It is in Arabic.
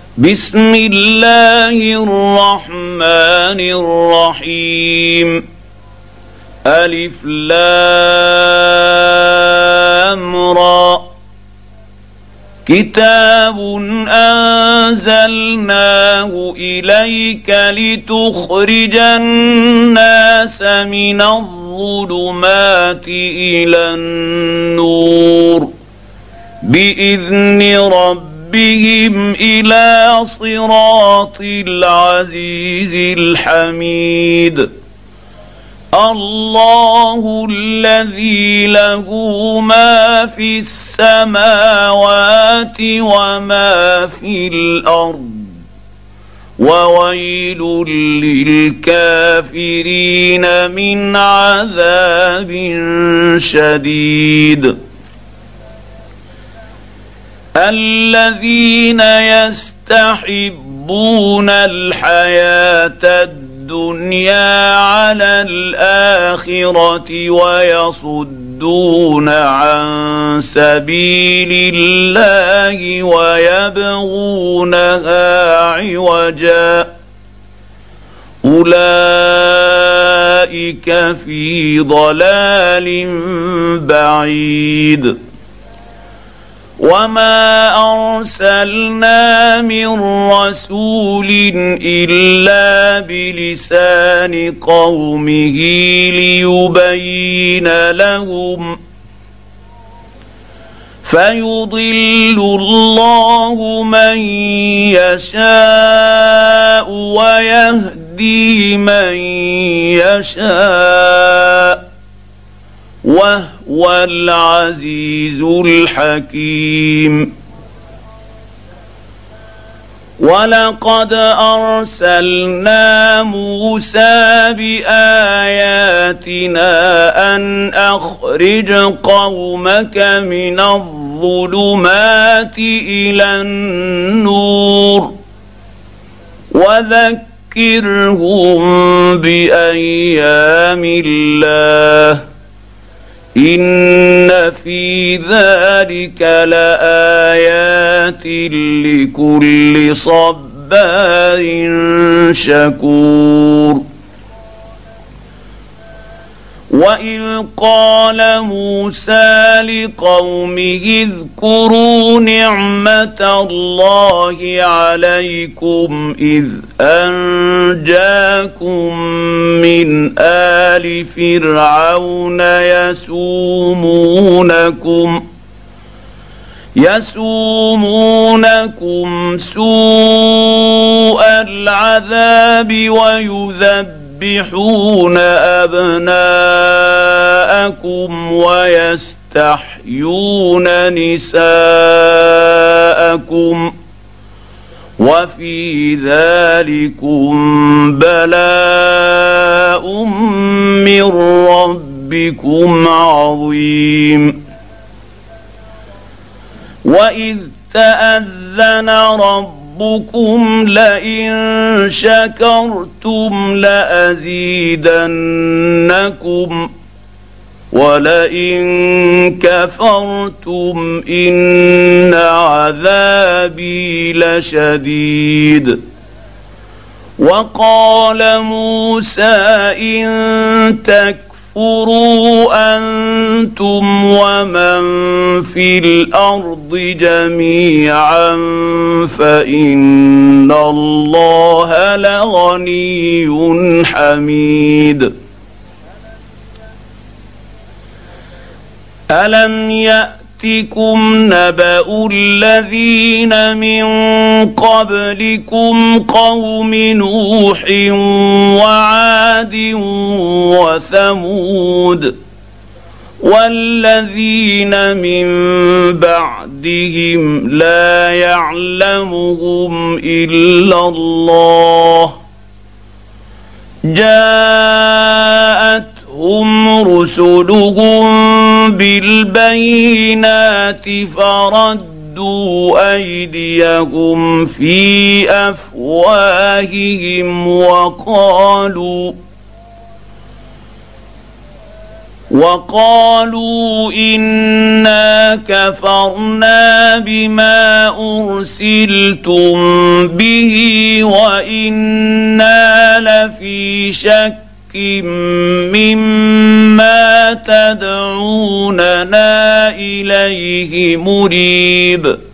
بسم الله الرحمن الرحيم. ألف لام را. كتاب أنزلناه إليك لتخرج الناس من الظلمات إلى النور بإذن ربهم إلى صراط العزيز الحميد. الله الذي له ما في السماوات وما في الأرض وويل للكافرين من عذاب شديد. الذين يستحبون الحياة الدنيا على الآخرة ويصدون عن سبيل الله ويبغونها عوجا أولئك في ضلال بعيد. وما أرسلنا من رسول إلا بلسان قومه ليبين لهم فيضل الله من يشاء ويهدي من يشاء وهو العزيز الحكيم. ولقد أرسلنا موسى بآياتنا أن أخرج قومك من الظلمات إلى النور وذكرهم بأيام الله إن في ذلك لآيات لكل صبار شكور. وإذ قال موسى لقومه اذكروا نعمة الله عليكم إذ أنجاكم من آل فرعون يسومونكم سوء العذاب ويذبحون أبناءكم ويستحيون نساءكم وفي ذلكم بلاء من ربكم عظيم. وإذ تأذن ربكم لئن شكرتم لأزيدنكم ولئن كفرتم إن عذابي لشديد. وقال موسى إن تكفروا أنتم ومن في الأرض جميعا فإن الله لغني حميد. ألم يأتكم نبأ الذين من قبلكم قوم نوح وعاد وثمود والذين من بعدهم لا يعلمهم إلا الله جاءتهم رسلهم بالبينات فردوا أيديهم في أفواههم وقالوا انا كفرنا بما ارسلتم به وانا لفي شك مما تدعوننا اليه مريب.